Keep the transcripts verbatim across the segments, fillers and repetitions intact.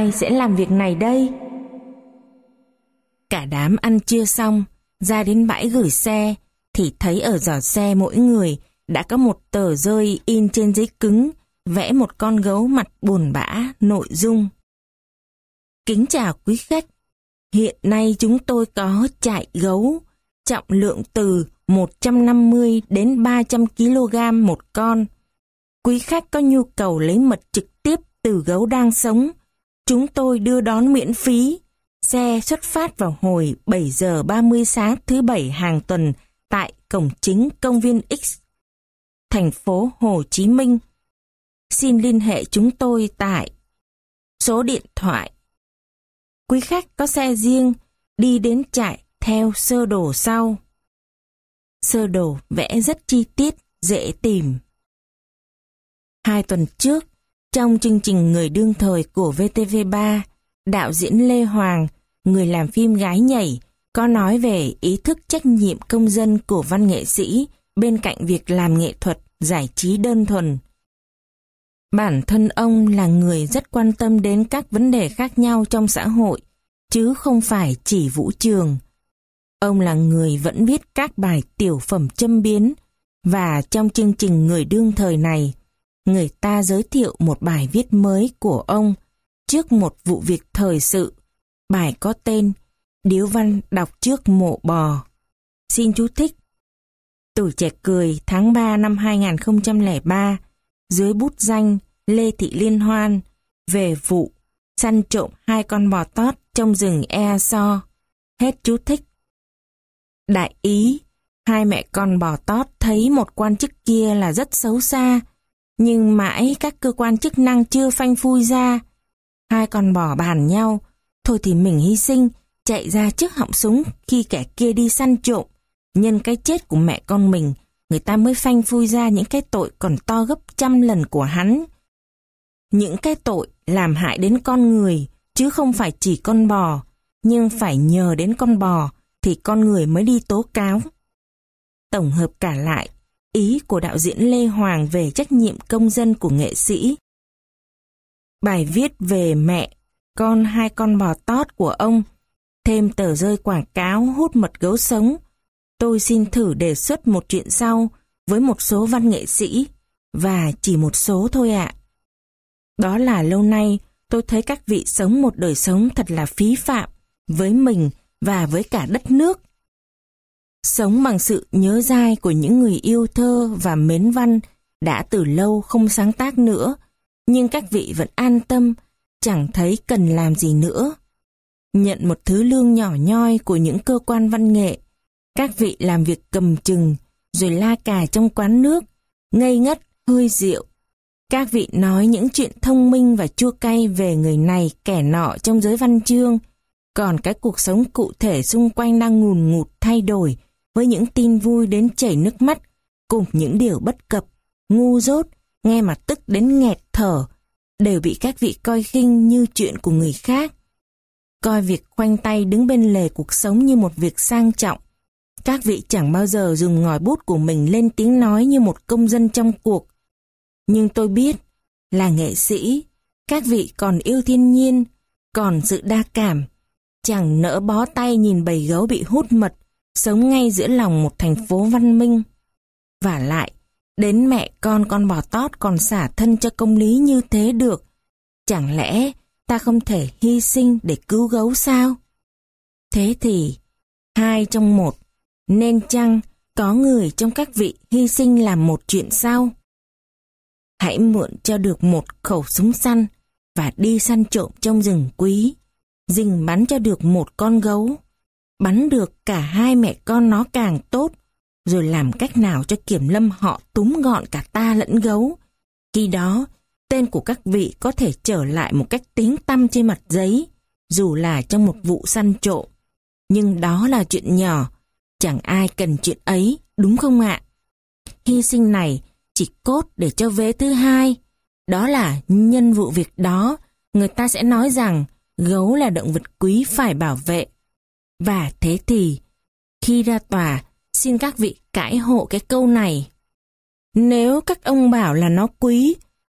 ai sẽ làm việc này đây? Cả đám ăn trưa xong, ra đến bãi gửi xe, thì thấy ở giỏ xe mỗi người đã có một tờ rơi in trên giấy cứng, vẽ một con gấu mặt buồn bã, nội dung: Kính chào quý khách, hiện nay chúng tôi có chạy gấu, trọng lượng từ một trăm năm mươi đến ba trăm ki lô gam một con. Quý khách có nhu cầu lấy mật trực tiếp từ gấu đang sống, chúng tôi đưa đón miễn phí. Xe xuất phát vào hồi bảy giờ ba mươi sáng thứ Bảy hàng tuần tại cổng chính công viên X, thành phố Hồ Chí Minh. Xin liên hệ chúng tôi tại số điện thoại. Quý khách có xe riêng, đi đến trại theo sơ đồ sau. Sơ đồ vẽ rất chi tiết, dễ tìm. Hai tuần trước, trong chương trình Người đương thời của vê tê vê ba, đạo diễn Lê Hoàng, người làm phim Gái nhảy, có nói về ý thức trách nhiệm công dân của văn nghệ sĩ bên cạnh việc làm nghệ thuật, giải trí đơn thuần. Bản thân ông là người rất quan tâm đến các vấn đề khác nhau trong xã hội, chứ không phải chỉ vũ trường. Ông là người vẫn viết các bài tiểu phẩm châm biếm, và trong chương trình Người đương thời này, người ta giới thiệu một bài viết mới của ông trước một vụ việc thời sự. Bài có tên Điếu văn đọc trước mộ bò. Xin chú thích. Tuổi Trẻ Cười tháng ba năm hai nghìn không trăm lẻ ba, dưới bút danh Lê Thị Liên Hoan, về vụ săn trộm hai con bò tót trong rừng Ea So. Hết chú thích. Đại ý, hai mẹ con bò tót thấy một quan chức kia là rất xấu xa, nhưng mãi các cơ quan chức năng chưa phanh phui ra. Hai con bò bàn nhau, thôi thì mình hy sinh, chạy ra trước họng súng khi kẻ kia đi săn trộm. Nhân cái chết của mẹ con mình, người ta mới phanh phui ra những cái tội còn to gấp trăm lần của hắn. Những cái tội làm hại đến con người, chứ không phải chỉ con bò, nhưng phải nhờ đến con bò thì con người mới đi tố cáo. Tổng hợp cả lại, ý của đạo diễn Lê Hoàng về trách nhiệm công dân của nghệ sĩ. Bài viết về mẹ con hai con bò tót của ông, thêm tờ rơi quảng cáo hút mật gấu sống. Tôi xin thử đề xuất một chuyện sau với một số văn nghệ sĩ, và chỉ một số thôi ạ. Đó là lâu nay tôi thấy các vị sống một đời sống thật là phí phạm với mình và với cả đất nước. Sống bằng sự nhớ dai của những người yêu thơ và mến văn đã từ lâu không sáng tác nữa, nhưng các vị vẫn an tâm, chẳng thấy cần làm gì nữa. Nhận một thứ lương nhỏ nhoi của những cơ quan văn nghệ, các vị làm việc cầm chừng, rồi la cà trong quán nước, ngây ngất, hơi rượu. Các vị nói những chuyện thông minh và chua cay về người này kẻ nọ trong giới văn chương, còn cái cuộc sống cụ thể xung quanh đang ngùn ngụt thay đổi với những tin vui đến chảy nước mắt, cùng những điều bất cập, ngu dốt, nghe mà tức đến nghẹt thở, đều bị các vị coi khinh như chuyện của người khác. Coi việc khoanh tay đứng bên lề cuộc sống như một việc sang trọng. Các vị chẳng bao giờ dùng ngòi bút của mình lên tiếng nói như một công dân trong cuộc. Nhưng tôi biết, là nghệ sĩ, các vị còn yêu thiên nhiên, còn sự đa cảm, chẳng nỡ bó tay nhìn bầy gấu bị hút mật, sống ngay giữa lòng một thành phố văn minh. Vả lại, đến mẹ con con bò tót còn xả thân cho công lý như thế được. Chẳng lẽ ta không thể hy sinh để cứu gấu sao? Thế thì, hai trong một, nên chăng có người trong các vị hy sinh làm một chuyện sau? Hãy mượn cho được một khẩu súng săn và đi săn trộm trong rừng quý, rình bắn cho được một con gấu, bắn được cả hai mẹ con nó càng tốt, rồi làm cách nào cho kiểm lâm họ túm gọn cả ta lẫn gấu. Khi đó, tên của các vị có thể trở lại một cách tiếng tăm trên mặt giấy, dù là trong một vụ săn trộm. Nhưng đó là chuyện nhỏ, chẳng ai cần chuyện ấy, đúng không ạ? Hy sinh này chỉ cốt để cho vế thứ hai, đó là nhân vụ việc đó, người ta sẽ nói rằng gấu là động vật quý phải bảo vệ. Và thế thì, khi ra tòa, xin các vị cãi hộ cái câu này. Nếu các ông bảo là nó quý,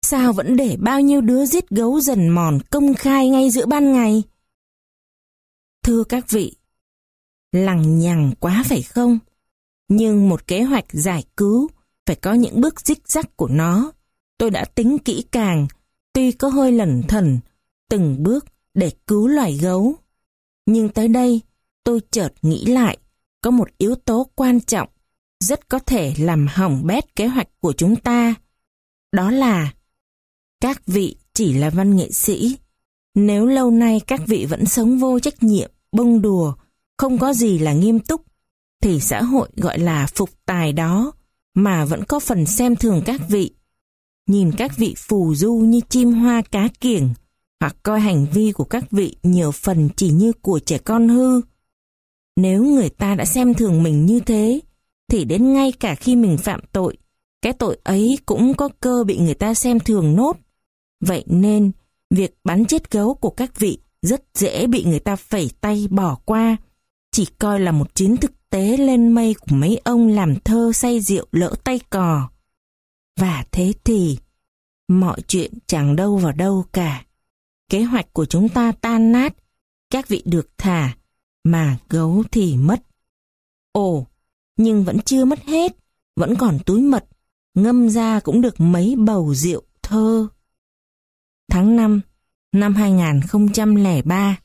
Sao vẫn để bao nhiêu đứa giết gấu dần mòn công khai ngay giữa ban ngày? Thưa các vị, lằng nhằng quá phải không? Nhưng một kế hoạch giải cứu phải có những bước rích rắc của nó. Tôi đã tính kỹ càng, tuy có hơi lẩn thẩn, từng bước để cứu loài gấu. Nhưng tới đây, tôi chợt nghĩ lại, có một yếu tố quan trọng, rất có thể làm hỏng bét kế hoạch của chúng ta. Đó là, các vị chỉ là văn nghệ sĩ. Nếu lâu nay các vị vẫn sống vô trách nhiệm, bông đùa, không có gì là nghiêm túc, thì xã hội gọi là phục tài đó, mà vẫn có phần xem thường các vị. Nhìn các vị phù du như chim hoa cá kiểng, hoặc coi hành vi của các vị nhiều phần chỉ như của trẻ con hư. Nếu người ta đã xem thường mình như thế, thì đến ngay cả khi mình phạm tội, cái tội ấy cũng có cơ bị người ta xem thường nốt. Vậy nên, việc bắn chết gấu của các vị rất dễ bị người ta phẩy tay bỏ qua, chỉ coi là một chuyến thực tế lên mây của mấy ông làm thơ say rượu lỡ tay cò. Và thế thì, mọi chuyện chẳng đâu vào đâu cả. Kế hoạch của chúng ta tan nát, các vị được thả, mà gấu thì mất. Ồ, nhưng vẫn chưa mất hết, vẫn còn túi mật, ngâm ra cũng được mấy bầu rượu thơ. Tháng năm năm hai nghìn không trăm lẻ ba.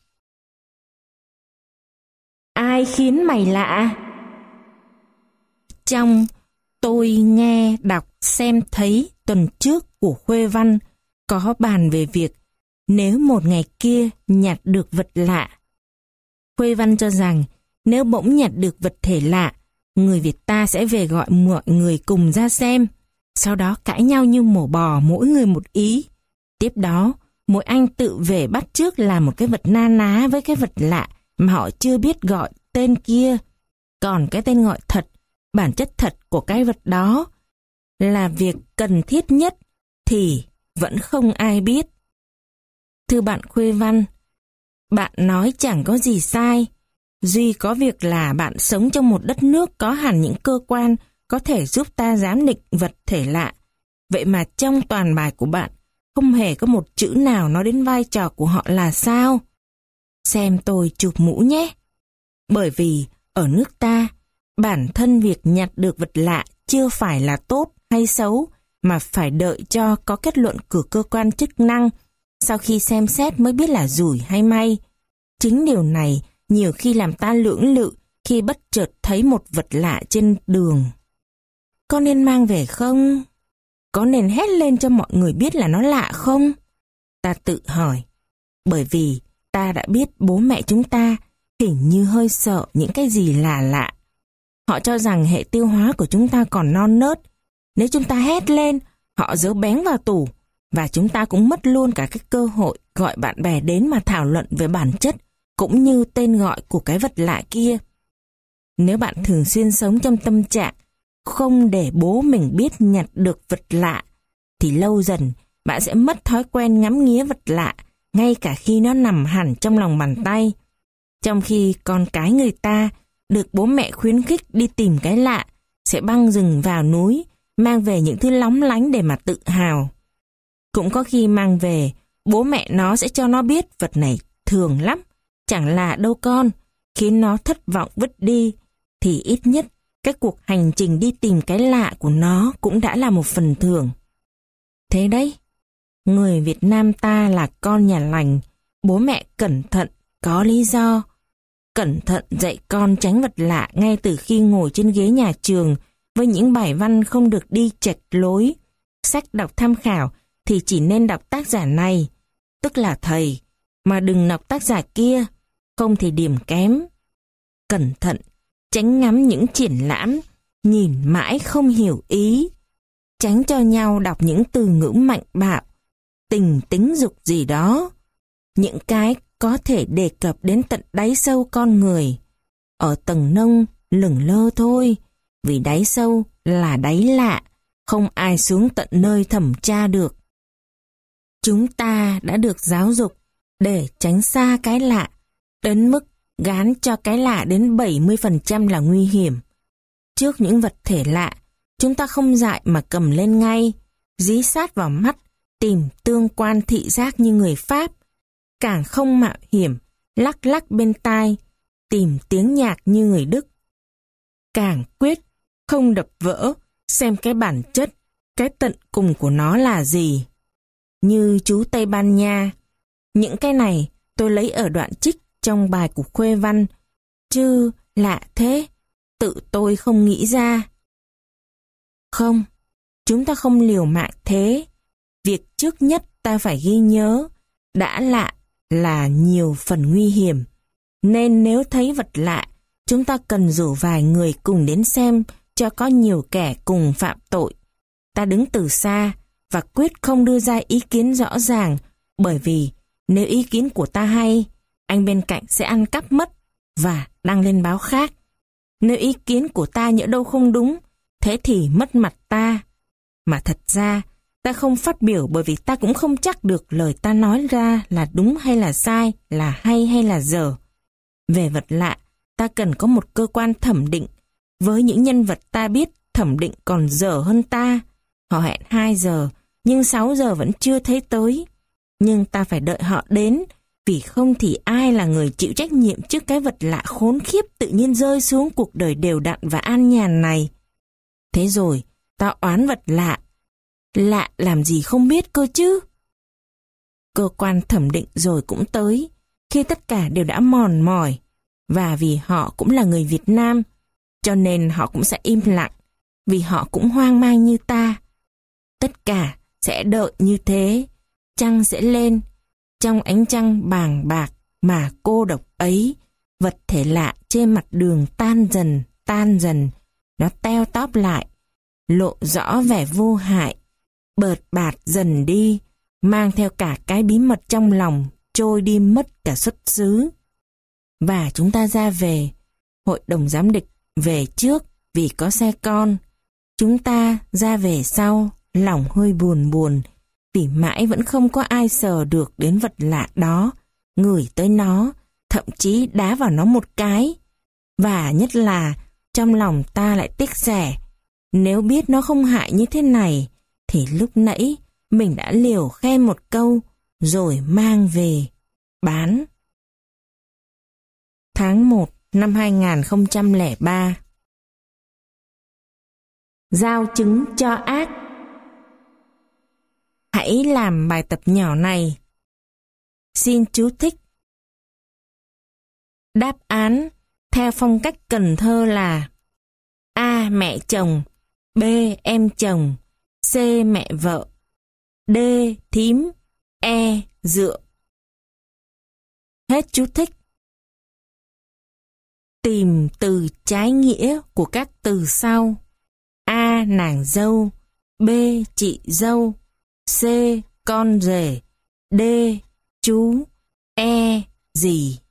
Ai khiến mày lạ? Trong tôi nghe, đọc, xem thấy tuần trước của Khuê Văn có bàn về việc nếu một ngày kia nhặt được vật lạ. Khuê Văn cho rằng nếu bỗng nhặt được vật thể lạ, người Việt ta sẽ về gọi mọi người cùng ra xem, sau đó cãi nhau như mổ bò mỗi người một ý. Tiếp đó, mỗi anh tự về bắt chước làm một cái vật na ná với cái vật lạ mà họ chưa biết gọi tên kia. Còn cái tên gọi thật, bản chất thật của cái vật đó là việc cần thiết nhất thì vẫn không ai biết. Thưa bạn Khuê Văn, bạn nói chẳng có gì sai, duy có việc là bạn sống trong một đất nước có hẳn những cơ quan có thể giúp ta giám định vật thể lạ. Vậy mà trong toàn bài của bạn không hề có một chữ nào nói đến vai trò của họ là sao? Xem tôi chụp mũ nhé. Bởi vì ở nước ta, bản thân việc nhặt được vật lạ chưa phải là tốt hay xấu, mà phải đợi cho có kết luận của cơ quan chức năng, sau khi xem xét mới biết là rủi hay may. Chính điều này nhiều khi làm ta lưỡng lự khi bất chợt thấy một vật lạ trên đường. Có nên mang về không? Có nên hét lên cho mọi người biết là nó lạ không? Ta tự hỏi, bởi vì ta đã biết bố mẹ chúng ta hình như hơi sợ những cái gì lạ lạ. Họ cho rằng hệ tiêu hóa của chúng ta còn non nớt. Nếu chúng ta hét lên, họ giấu bén vào tủ, và chúng ta cũng mất luôn cả cái cơ hội gọi bạn bè đến mà thảo luận về bản chất cũng như tên gọi của cái vật lạ kia. Nếu bạn thường xuyên sống trong tâm trạng không để bố mình biết nhặt được vật lạ, thì lâu dần bạn sẽ mất thói quen ngắm nghía vật lạ, ngay cả khi nó nằm hẳn trong lòng bàn tay. Trong khi con cái người ta được bố mẹ khuyến khích đi tìm cái lạ, sẽ băng rừng vào núi, mang về những thứ lóng lánh để mà tự hào. Cũng có khi mang về, bố mẹ nó sẽ cho nó biết vật này thường lắm, chẳng lạ đâu con, khiến nó thất vọng vứt đi, thì ít nhất cái cuộc hành trình đi tìm cái lạ của nó cũng đã là một phần thưởng. Thế đấy, người Việt Nam ta là con nhà lành, bố mẹ cẩn thận, có lý do. Cẩn thận dạy con tránh vật lạ ngay từ khi ngồi trên ghế nhà trường, với những bài văn không được đi chệch lối. Sách đọc tham khảo thì chỉ nên đọc tác giả này, tức là thầy, mà đừng đọc tác giả kia, không thì điểm kém. Cẩn thận, tránh ngắm những triển lãm, nhìn mãi không hiểu ý. Tránh cho nhau đọc những từ ngữ mạnh bạo, tình tính dục gì đó. Những cái có thể đề cập đến tận đáy sâu con người. Ở tầng nông lửng lơ thôi, vì đáy sâu là đáy lạ, không ai xuống tận nơi thẩm tra được. Chúng ta đã được giáo dục để tránh xa cái lạ, đến mức gán cho cái lạ đến bảy mươi phần trăm là nguy hiểm. Trước những vật thể lạ, chúng ta không dại mà cầm lên ngay, dí sát vào mắt, tìm tương quan thị giác như người Pháp, càng không mạo hiểm, lắc lắc bên tai, tìm tiếng nhạc như người Đức. Càng quyết, không đập vỡ, xem cái bản chất, cái tận cùng của nó là gì. Như chú Tây Ban Nha, những cái này tôi lấy ở đoạn trích trong bài của Khuê Văn, chứ lạ thế, tự tôi không nghĩ ra. Không, chúng ta không liều mạng thế. Việc trước nhất ta phải ghi nhớ, đã lạ là nhiều phần nguy hiểm. Nên nếu thấy vật lạ, chúng ta cần rủ vài người cùng đến xem cho có nhiều kẻ cùng phạm tội. Ta đứng từ xa và quyết không đưa ra ý kiến rõ ràng, bởi vì nếu ý kiến của ta hay, anh bên cạnh sẽ ăn cắp mất và đăng lên báo khác. Nếu ý kiến của ta nhỡ đâu không đúng, thế thì mất mặt ta. Mà thật ra, ta không phát biểu bởi vì ta cũng không chắc được lời ta nói ra là đúng hay là sai, là hay hay là dở. Về vật lạ, ta cần có một cơ quan thẩm định. Với những nhân vật ta biết thẩm định còn dở hơn ta. Họ hẹn hai giờ, nhưng sáu giờ vẫn chưa thấy tới. Nhưng ta phải đợi họ đến, vì không thì ai là người chịu trách nhiệm trước cái vật lạ khốn khiếp tự nhiên rơi xuống cuộc đời đều đặn và an nhàn này. Thế rồi, ta oán vật lạ. Lạ làm gì không biết cơ chứ? Cơ quan thẩm định rồi cũng tới, khi tất cả đều đã mòn mỏi, và vì họ cũng là người Việt Nam, cho nên họ cũng sẽ im lặng, vì họ cũng hoang mang như ta. Tất cả sẽ đợi như thế, trăng sẽ lên, trong ánh trăng bàng bạc mà cô độc ấy, vật thể lạ trên mặt đường tan dần, tan dần, nó teo tóp lại, lộ rõ vẻ vô hại, bợt bạt dần đi, mang theo cả cái bí mật trong lòng, trôi đi mất cả xuất xứ. Và chúng ta ra về, hội đồng giám địch về trước vì có xe con. Chúng ta ra về sau, lòng hơi buồn buồn, vì mãi vẫn không có ai sờ được đến vật lạ đó, ngửi tới nó, thậm chí đá vào nó một cái. Và nhất là, trong lòng ta lại tiếc rẻ, nếu biết nó không hại như thế này, thì lúc nãy mình đã liều khen một câu, rồi mang về, bán. Tháng một năm hai nghìn không trăm lẻ ba. Giao chứng cho ác. Hãy làm bài tập nhỏ này. Xin chú thích. Đáp án theo phong cách Cần Thơ là A. Mẹ chồng, B. Em chồng, C. Mẹ vợ, D. Thím, E. Dựa. Hết chú thích. Tìm từ trái nghĩa của các từ sau. A. Nàng dâu, B. Chị dâu, C. Con rể, D. Chú, E. Dì.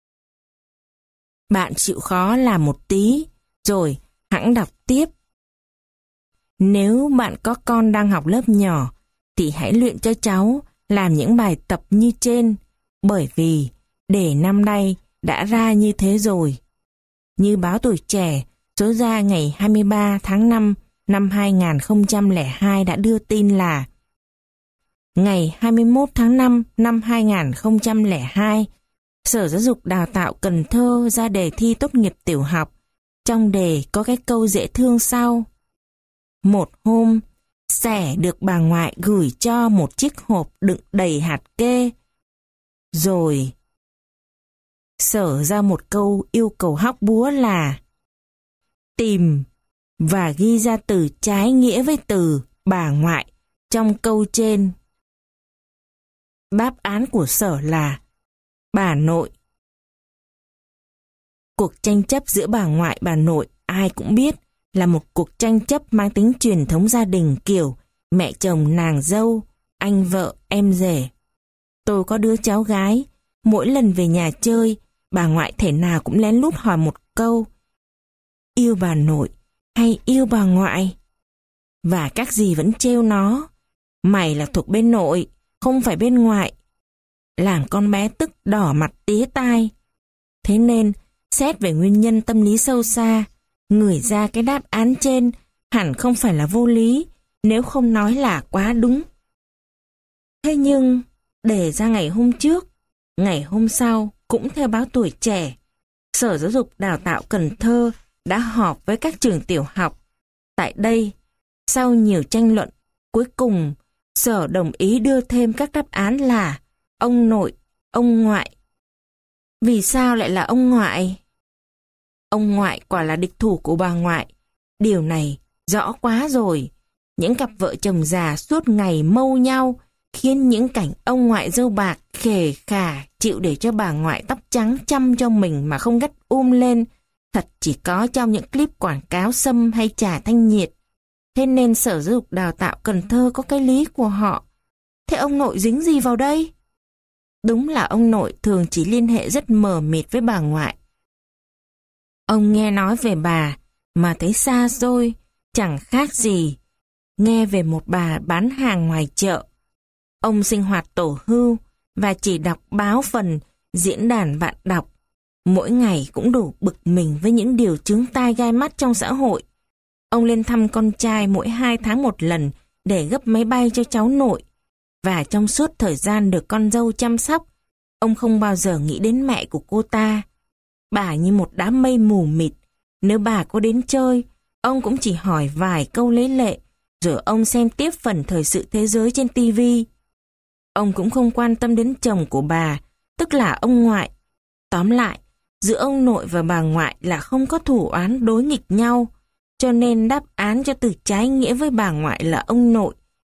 Bạn chịu khó làm một tí, rồi hẵng đọc tiếp. Nếu bạn có con đang học lớp nhỏ, thì hãy luyện cho cháu làm những bài tập như trên, bởi vì đề năm nay đã ra như thế rồi. Như báo Tuổi Trẻ, số ra ngày hai mươi ba tháng năm năm hai nghìn không trăm lẻ hai đã đưa tin là ngày hai mươi mốt tháng năm năm hai nghìn không trăm lẻ hai, Sở Giáo dục Đào tạo Cần Thơ ra đề thi tốt nghiệp tiểu học. Trong đề có cái câu dễ thương sau. Một hôm, Sẻ được bà ngoại gửi cho một chiếc hộp đựng đầy hạt kê. Rồi, Sở ra một câu yêu cầu hóc búa là tìm và ghi ra từ trái nghĩa với từ bà ngoại trong câu trên. Đáp án của Sở là bà nội. Cuộc tranh chấp giữa bà ngoại bà nội ai cũng biết là một cuộc tranh chấp mang tính truyền thống gia đình kiểu mẹ chồng nàng dâu, anh vợ em rể. Tôi có đứa cháu gái, mỗi lần về nhà chơi, bà ngoại thể nào cũng lén lút hỏi một câu: yêu bà nội hay yêu bà ngoại? Và các dì vẫn trêu nó: mày là thuộc bên nội, không phải bên ngoại. Làm con bé tức đỏ mặt tía tai. Thế nên, xét về nguyên nhân tâm lý sâu xa, người ra cái đáp án trên hẳn không phải là vô lý, nếu không nói là quá đúng. Thế nhưng, để ra ngày hôm trước, ngày hôm sau cũng theo báo Tuổi Trẻ, Sở Giáo dục Đào tạo Cần Thơ đã họp với các trường tiểu học. Tại đây, sau nhiều tranh luận, cuối cùng Sở đồng ý đưa thêm các đáp án là ông nội, ông ngoại. Vì sao lại là ông ngoại? Ông ngoại quả là địch thủ của bà ngoại. Điều này rõ quá rồi. Những cặp vợ chồng già suốt ngày mâu nhau khiến những cảnh ông ngoại râu bạc khề khà chịu để cho bà ngoại tóc trắng chăm cho mình mà không gắt um lên thật chỉ có trong những clip quảng cáo sâm hay trà thanh nhiệt. Thế nên Sở Giáo dục Đào tạo Cần Thơ có cái lý của họ. Thế ông nội dính gì vào đây? Đúng là ông nội thường chỉ liên hệ rất mờ mịt với bà ngoại. Ông nghe nói về bà mà thấy xa xôi, chẳng khác gì nghe về một bà bán hàng ngoài chợ. Ông sinh hoạt tổ hưu và chỉ đọc báo phần, diễn đàn bạn đọc. Mỗi ngày cũng đủ bực mình với những điều chướng tai gai mắt trong xã hội. Ông lên thăm con trai mỗi hai tháng một lần để gấp máy bay cho cháu nội. Và trong suốt thời gian được con dâu chăm sóc, ông không bao giờ nghĩ đến mẹ của cô ta. Bà như một đám mây mù mịt. Nếu bà có đến chơi, ông cũng chỉ hỏi vài câu lấy lệ, rồi ông xem tiếp phần thời sự thế giới trên tivi. Ông cũng không quan tâm đến chồng của bà, tức là ông ngoại. Tóm lại, giữa ông nội và bà ngoại là không có thù oán đối nghịch nhau, cho nên đáp án cho từ trái nghĩa với bà ngoại là ông nội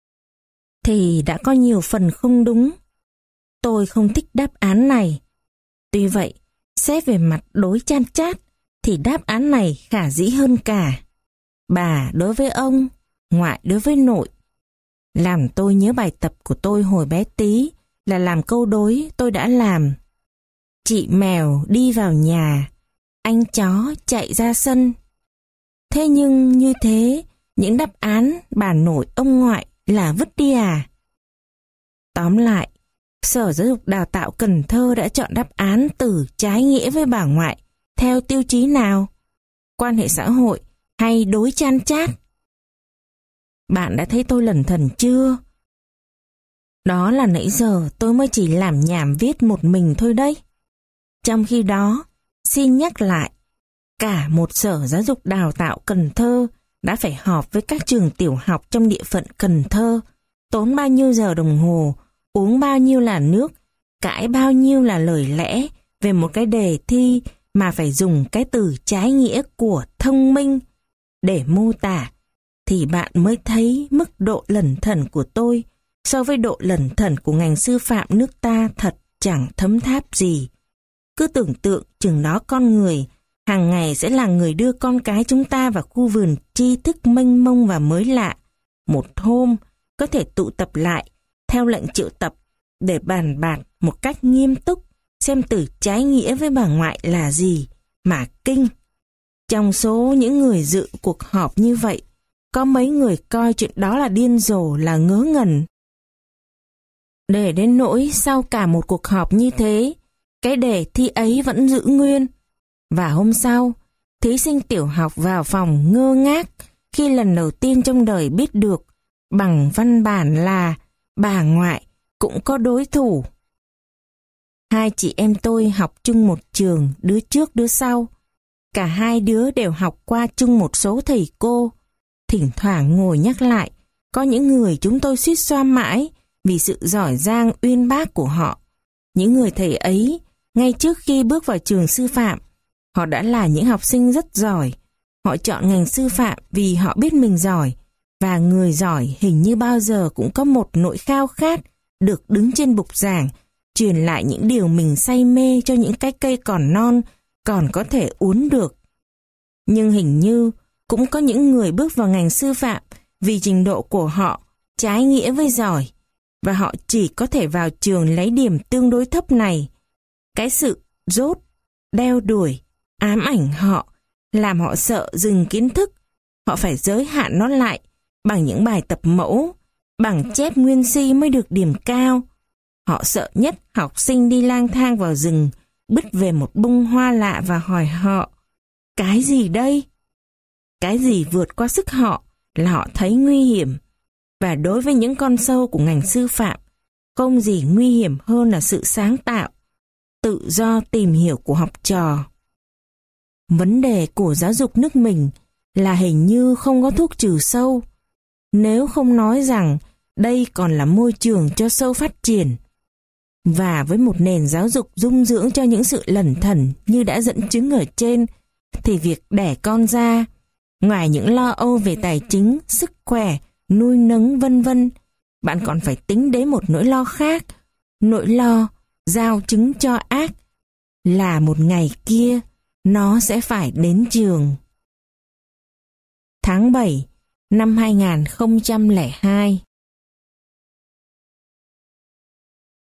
thì đã có nhiều phần không đúng. Tôi không thích đáp án này. Tuy vậy, xét về mặt đối chan chát thì đáp án này khả dĩ hơn cả. Bà đối với ông, ngoại đối với nội. Làm tôi nhớ bài tập của tôi hồi bé tí là làm câu đối tôi đã làm. Chị mèo đi vào nhà, anh chó chạy ra sân. Thế nhưng như thế, những đáp án bà nội ông ngoại là vứt đi à? Tóm lại, Sở Giáo dục Đào tạo Cần Thơ đã chọn đáp án từ trái nghĩa với bà ngoại theo tiêu chí nào? Quan hệ xã hội hay đối chan chát? Bạn đã thấy tôi lẩn thẩn chưa? Đó là nãy giờ tôi mới chỉ làm nhảm viết một mình thôi đấy. Trong khi đó, xin nhắc lại, cả một Sở Giáo dục Đào tạo Cần Thơ đã phải họp với các trường tiểu học trong địa phận Cần Thơ, tốn bao nhiêu giờ đồng hồ, uống bao nhiêu là nước, cãi bao nhiêu là lời lẽ về một cái đề thi mà phải dùng cái từ trái nghĩa của thông minh để mô tả, thì bạn mới thấy mức độ lẩn thẩn của tôi so với độ lẩn thẩn của ngành sư phạm nước ta thật chẳng thấm tháp gì. Cứ tưởng tượng chừng đó con người hàng ngày sẽ là người đưa con cái chúng ta vào khu vườn tri thức mênh mông và mới lạ. Một hôm có thể tụ tập lại theo lệnh triệu tập để bàn bạc một cách nghiêm túc xem từ trái nghĩa với bà ngoại là gì mà kinh. Trong số những người dự cuộc họp như vậy, có mấy người coi chuyện đó là điên rồ, là ngớ ngẩn. Để đến nỗi sau cả một cuộc họp như thế, cái đề thi ấy vẫn giữ nguyên. Và hôm sau, thí sinh tiểu học vào phòng ngơ ngác khi lần đầu tiên trong đời biết được bằng văn bản là bà ngoại cũng có đối thủ. Hai chị em tôi học chung một trường, đứa trước đứa sau. Cả hai đứa đều học qua chung một số thầy cô. Thỉnh thoảng ngồi nhắc lại, có những người chúng tôi suýt xoa mãi vì sự giỏi giang uyên bác của họ. Những người thầy ấy, ngay trước khi bước vào trường sư phạm, họ đã là những học sinh rất giỏi. Họ chọn ngành sư phạm vì họ biết mình giỏi, và người giỏi hình như bao giờ cũng có một nỗi khao khát được đứng trên bục giảng, truyền lại những điều mình say mê cho những cái cây còn non, còn có thể uốn được. Nhưng hình như cũng có những người bước vào ngành sư phạm vì trình độ của họ trái nghĩa với giỏi, và họ chỉ có thể vào trường lấy điểm tương đối thấp này. Cái sự dốt, đeo đuổi, ám ảnh họ, làm họ sợ dừng kiến thức. Họ phải giới hạn nó lại bằng những bài tập mẫu, bằng chép nguyên si mới được điểm cao. Họ sợ nhất học sinh đi lang thang vào rừng, bứt về một bông hoa lạ và hỏi họ, cái gì đây? Cái gì vượt qua sức họ là họ thấy nguy hiểm. Và đối với những con sâu của ngành sư phạm, không gì nguy hiểm hơn là sự sáng tạo, tự do tìm hiểu của học trò. Vấn đề của giáo dục nước mình là hình như không có thuốc trừ sâu, nếu không nói rằng đây còn là môi trường cho sâu phát triển. Và với một nền giáo dục dung dưỡng cho những sự lẩn thẩn như đã dẫn chứng ở trên, thì việc đẻ con ra, ngoài những lo âu về tài chính, sức khỏe, nuôi nấng vân vân, bạn còn phải tính đến một nỗi lo khác, nỗi lo giao trứng cho ác, là một ngày kia nó sẽ phải đến trường. Tháng bảy năm hai nghìn không trăm lẻ hai.